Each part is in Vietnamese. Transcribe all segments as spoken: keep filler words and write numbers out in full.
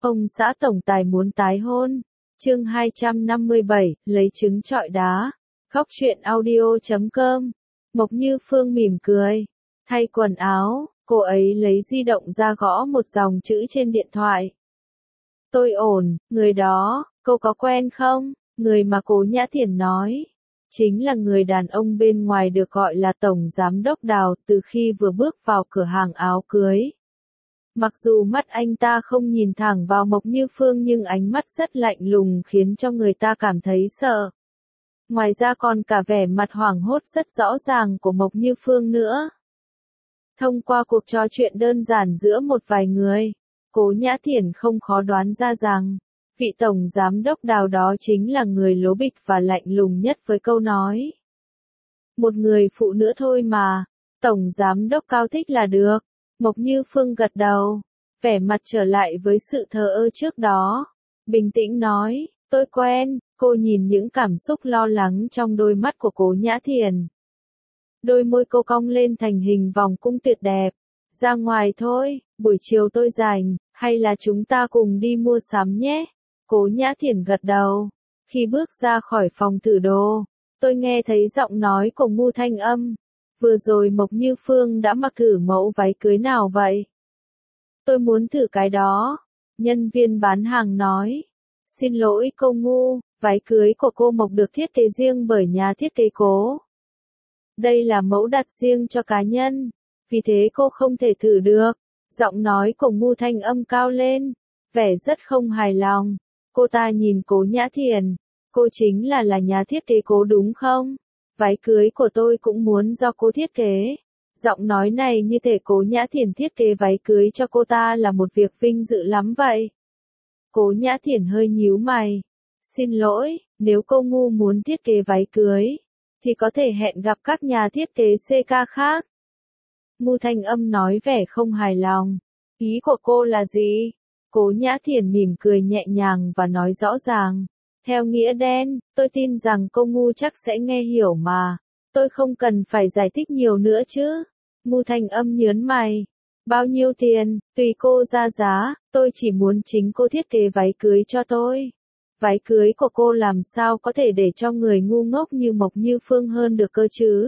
Ông xã tổng tài muốn tái hôn. Chương hai trăm năm mươi bảy, lấy trứng trọi đá. Góc truyện audio chấm com. Mộc Như Phương mỉm cười. Thay quần áo, cô ấy lấy di động ra gõ một dòng chữ trên điện thoại. Tôi ổn, người đó, cô có quen không? Người mà Cố Nhã Thiển nói. Chính là người đàn ông bên ngoài được gọi là Tổng Giám đốc Đào từ khi vừa bước vào cửa hàng áo cưới. Mặc dù mắt anh ta không nhìn thẳng vào Mộc Như Phương nhưng ánh mắt rất lạnh lùng khiến cho người ta cảm thấy sợ. Ngoài ra còn cả vẻ mặt hoảng hốt rất rõ ràng của Mộc Như Phương nữa. Thông qua cuộc trò chuyện đơn giản giữa một vài người, Cố Nhã Thiển không khó đoán ra rằng, vị Tổng Giám đốc Đào đó chính là người lố bịch và lạnh lùng nhất với câu nói. Một người phụ nữ thôi mà, Tổng Giám đốc Cao thích là được. Mộc Như Phương gật đầu, vẻ mặt trở lại với sự thờ ơ trước đó. Bình tĩnh nói, tôi quen. Cô nhìn những cảm xúc lo lắng trong đôi mắt của Cố Nhã Thiển. Đôi môi cô cong lên thành hình vòng cung tuyệt đẹp. Ra ngoài thôi, buổi chiều tôi rảnh, hay là chúng ta cùng đi mua sắm nhé? Cố Nhã Thiển gật đầu. Khi bước ra khỏi phòng thử đồ, tôi nghe thấy giọng nói của Ngô Thanh Âm. Vừa rồi Mộc Như Phương đã mặc thử mẫu váy cưới nào vậy? Tôi muốn thử cái đó. Nhân viên bán hàng nói. Xin lỗi cô Ngô, váy cưới của cô Mộc được thiết kế riêng bởi nhà thiết kế Cố. Đây là mẫu đặt riêng cho cá nhân, vì thế cô không thể thử được. Giọng nói của Ngô Thanh Âm cao lên, vẻ rất không hài lòng. Cô ta nhìn Cố Nhã Thiển. Cô chính là là nhà thiết kế Cố đúng không? Váy cưới của tôi cũng muốn do cô thiết kế. Giọng nói này như thể Cố Nhã Thiển thiết kế váy cưới cho cô ta là một việc vinh dự lắm vậy. Cố Nhã Thiển hơi nhíu mày. Xin lỗi, nếu cô Ngu muốn thiết kế váy cưới, thì có thể hẹn gặp các nhà thiết kế xê ca khác. Ngô Thanh Âm nói vẻ không hài lòng. Ý của cô là gì? Cố Nhã Thiển mỉm cười nhẹ nhàng và nói rõ ràng. Theo nghĩa đen, tôi tin rằng cô Ngu chắc sẽ nghe hiểu mà. Tôi không cần phải giải thích nhiều nữa chứ. Ngô Thanh Âm nhớn mày. Bao nhiêu tiền, tùy cô ra giá, tôi chỉ muốn chính cô thiết kế váy cưới cho tôi. Váy cưới của cô làm sao có thể để cho người ngu ngốc như Mộc Như Phương hơn được cơ chứ?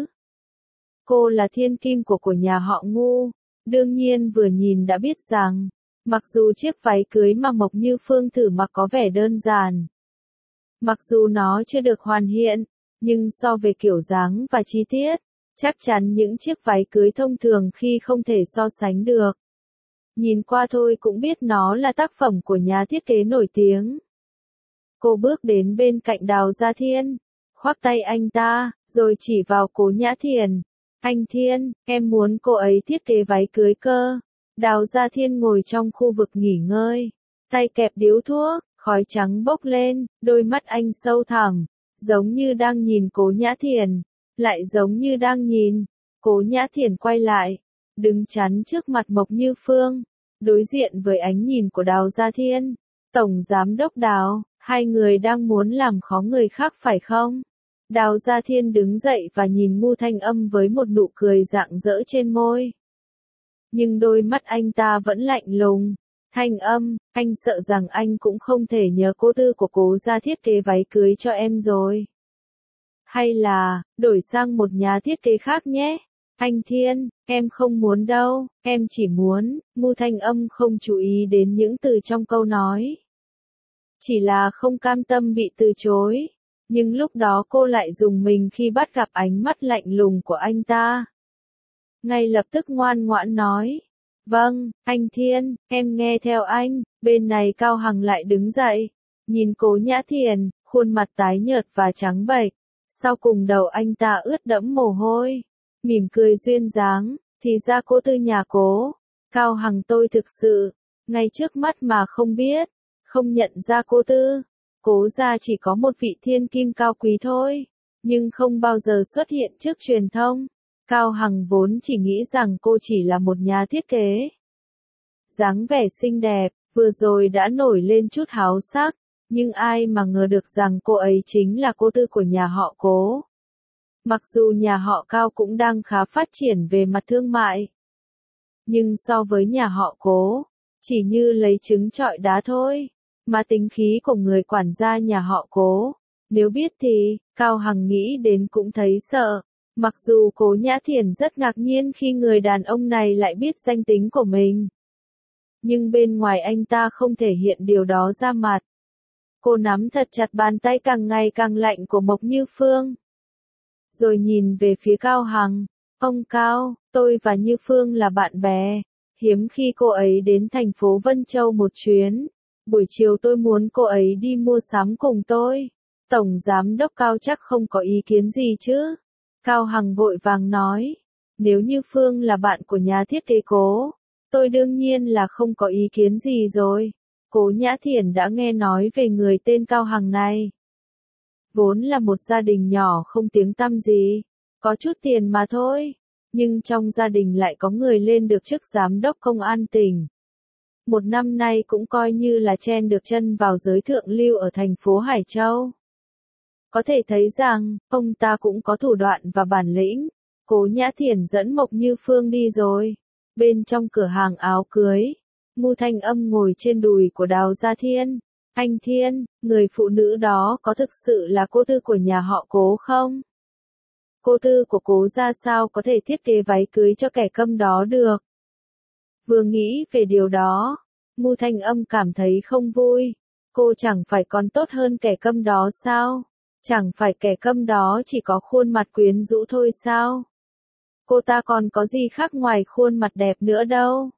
Cô là thiên kim của của nhà họ Ngô, đương nhiên vừa nhìn đã biết rằng, mặc dù chiếc váy cưới mà Mộc Như Phương thử mặc có vẻ đơn giản, mặc dù nó chưa được hoàn thiện, nhưng so về kiểu dáng và chi tiết, chắc chắn những chiếc váy cưới thông thường khi không thể so sánh được. Nhìn qua thôi cũng biết nó là tác phẩm của nhà thiết kế nổi tiếng. Cô bước đến bên cạnh Đào Gia Thiên, khoác tay anh ta, rồi chỉ vào Cố Nhã Thiển. Anh Thiên, em muốn cô ấy thiết kế váy cưới cơ. Đào Gia Thiên ngồi trong khu vực nghỉ ngơi, tay kẹp điếu thuốc, khói trắng bốc lên, đôi mắt anh sâu thẳm, giống như đang nhìn Cố Nhã Thiển, lại giống như đang nhìn. Cố Nhã Thiển quay lại, đứng chắn trước mặt Mộc Như Phương, đối diện với ánh nhìn của Đào Gia Thiên. Tổng Giám đốc Đào, hai người đang muốn làm khó người khác phải không? Đào Gia Thiên đứng dậy và nhìn Ngô Thanh Âm với một nụ cười rạng rỡ trên môi. Nhưng đôi mắt anh ta vẫn lạnh lùng. Thanh Âm, anh sợ rằng anh cũng không thể nhớ cô Tư của Cố gia thiết kế váy cưới cho em rồi. Hay là, đổi sang một nhà thiết kế khác nhé? Anh Thiên, em không muốn đâu, em chỉ muốn. Ngô Thanh Âm không chú ý đến những từ trong câu nói. Chỉ là không cam tâm bị từ chối. Nhưng lúc đó cô lại rùng mình khi bắt gặp ánh mắt lạnh lùng của anh ta. Ngay lập tức ngoan ngoãn nói. Vâng, anh Thiên, em nghe theo anh. Bên này Cao Hằng lại đứng dậy. Nhìn Cố Nhã Thiển, khuôn mặt tái nhợt và trắng bệch. Sau cùng đầu anh ta ướt đẫm mồ hôi. Mỉm cười duyên dáng, thì ra cô Tư nhà Cố. Cao Hằng tôi thực sự, ngay trước mắt mà không biết, không nhận ra cô Tư. Cố gia chỉ có một vị thiên kim cao quý thôi, nhưng không bao giờ xuất hiện trước truyền thông. Cao Hằng vốn chỉ nghĩ rằng cô chỉ là một nhà thiết kế. Dáng vẻ xinh đẹp, vừa rồi đã nổi lên chút háo sắc, nhưng ai mà ngờ được rằng cô ấy chính là cô Tư của nhà họ Cố. Mặc dù nhà họ Cao cũng đang khá phát triển về mặt thương mại, nhưng so với nhà họ Cố, Chỉ như lấy trứng trọi đá thôi. Mà tính khí của người quản gia nhà họ Cố, nếu biết thì, Cao Hằng nghĩ đến cũng thấy sợ. Mặc dù Cố Nhã Thiển rất ngạc nhiên khi người đàn ông này lại biết danh tính của mình. Nhưng bên ngoài anh ta không thể hiện điều đó ra mặt. Cô nắm thật chặt bàn tay càng ngày càng lạnh của Mộc Như Phương. Rồi nhìn về phía Cao Hằng. Ông Cao, tôi và Như Phương là bạn bè. Hiếm khi cô ấy đến thành phố Vân Châu một chuyến. Buổi chiều tôi muốn cô ấy đi mua sắm cùng tôi. Tổng Giám đốc Cao chắc không có ý kiến gì chứ? Cao Hằng vội vàng nói. Nếu Như Phương là bạn của nhà thiết kế Cố, tôi đương nhiên là không có ý kiến gì rồi. Cố Nhã Thiển đã nghe nói về người tên Cao Hằng này. Vốn là một gia đình nhỏ không tiếng tăm gì, có chút tiền mà thôi. Nhưng trong gia đình lại có người lên được chức giám đốc công an tỉnh. Một năm nay cũng coi như là chen được chân vào giới thượng lưu ở thành phố Hải Châu. Có thể thấy rằng, ông ta cũng có thủ đoạn và bản lĩnh. Cố Nhã Thiển dẫn Mộc Như Phương đi rồi. Bên trong cửa hàng áo cưới, Mu Thanh Âm ngồi trên đùi của Đào Gia Thiên. Anh Thiên, người phụ nữ đó có thực sự là cô tư của nhà họ Cố không? Cô tư của Cố ra sao có thể thiết kế váy cưới cho kẻ câm đó được? Vừa nghĩ về điều đó, Mu Thanh Âm cảm thấy không vui. Cô chẳng phải còn tốt hơn kẻ câm đó sao? Chẳng phải kẻ câm đó chỉ có khuôn mặt quyến rũ thôi sao? Cô ta còn có gì khác ngoài khuôn mặt đẹp nữa đâu.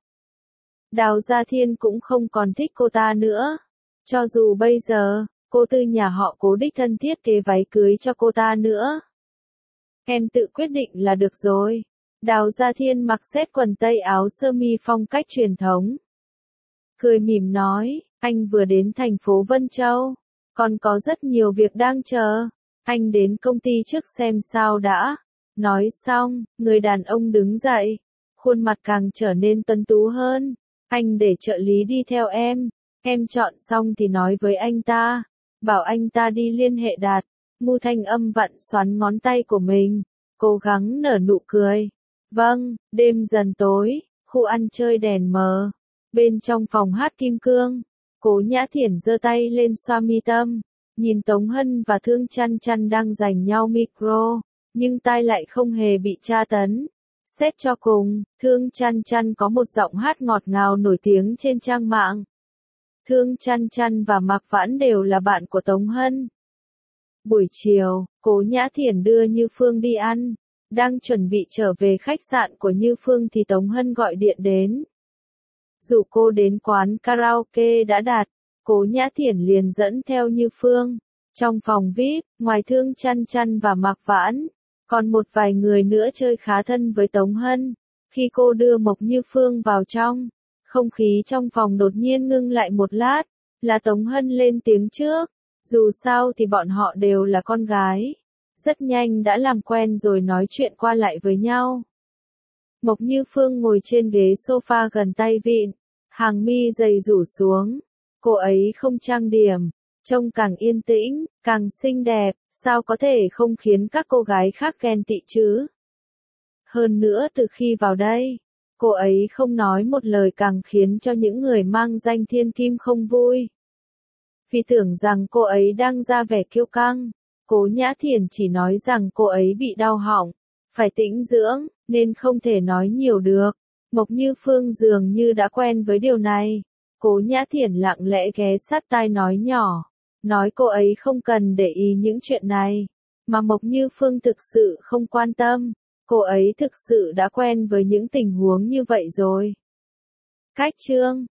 Đào Gia Thiên cũng không còn thích cô ta nữa. Cho dù bây giờ, cô tư nhà họ Cố đích thân thiết kế váy cưới cho cô ta nữa. Em tự quyết định là được rồi. Đào Gia Thiên mặc set quần tây áo sơ mi phong cách truyền thống. Cười mỉm nói, anh vừa đến thành phố Vân Châu. Còn có rất nhiều việc đang chờ. Anh đến công ty trước xem sao đã. Nói xong, người đàn ông đứng dậy. Khuôn mặt càng trở nên tuấn tú hơn. Anh để trợ lý đi theo em. Em chọn xong thì nói với anh ta. Bảo anh ta đi liên hệ đặt. Mu Thanh Âm vặn xoắn ngón tay của mình. Cố gắng nở nụ cười. Vâng, đêm dần tối. Khu ăn chơi đèn mờ. Bên trong phòng hát kim cương. Cố Nhã Thiển giơ tay lên xoa mi tâm. Nhìn Tống Hân và Thương Chăn Chăn đang giành nhau micro. Nhưng tai lại không hề bị tra tấn. Xét cho cùng, Thương Chăn Chăn có một giọng hát ngọt ngào nổi tiếng trên trang mạng. Thương Chăn Chăn và Mạc Vãn đều là bạn của Tống Hân. Buổi chiều, Cố Nhã Thiển đưa Như Phương đi ăn. Đang chuẩn bị trở về khách sạn của Như Phương thì Tống Hân gọi điện đến. Dù cô đến quán karaoke đã đặt, Cố Nhã Thiển liền dẫn theo Như Phương. Trong phòng vi ai pi, ngoài Thương Chăn Chăn và Mạc Vãn, còn một vài người nữa chơi khá thân với Tống Hân. Khi cô đưa Mộc Như Phương vào trong, không khí trong phòng đột nhiên ngưng lại một lát, là Tống Hân lên tiếng trước. Dù sao thì bọn họ đều là con gái. Rất nhanh đã làm quen rồi nói chuyện qua lại với nhau. Mộc Như Phương ngồi trên ghế sofa gần tay vịn, hàng mi dày rủ xuống. Cô ấy không trang điểm, trông càng yên tĩnh, càng xinh đẹp, sao có thể không khiến các cô gái khác ghen tị chứ? Hơn nữa từ khi vào đây, cô ấy không nói một lời càng khiến cho những người mang danh thiên kim không vui. Vì tưởng rằng cô ấy đang ra vẻ kiêu căng, Cố Nhã Thiển chỉ nói rằng cô ấy bị đau họng, phải tĩnh dưỡng, nên không thể nói nhiều được. Mộc Như Phương dường như đã quen với điều này. Cố Nhã Thiển lặng lẽ ghé sát tai nói nhỏ, nói cô ấy không cần để ý những chuyện này, mà Mộc Như Phương thực sự không quan tâm. Cô ấy thực sự đã quen với những tình huống như vậy rồi. Cách chương